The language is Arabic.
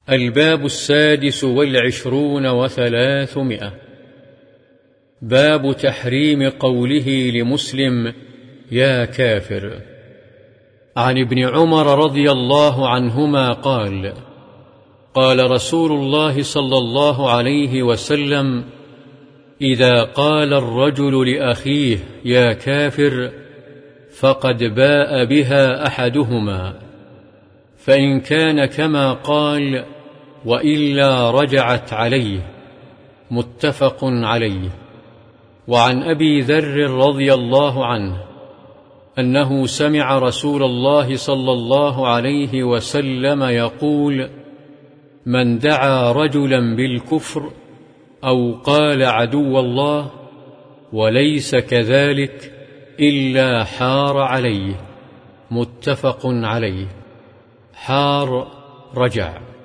الباب 26 و300. باب تحريم قوله لمسلم يا كافر. عن ابن عمر رضي الله عنهما قال: قال رسول الله صلى الله عليه وسلم: إذا قال الرجل لأخيه يا كافر فقد باء بها أحدهما، فإن كان كما قال وإلا رجعت عليه. متفق عليه. وعن أبي ذر رضي الله عنه أنه سمع رسول الله صلى الله عليه وسلم يقول: من دعا رجلا بالكفر أو قال عدو الله وليس كذلك إلا حار عليه. متفق عليه. حار رجع.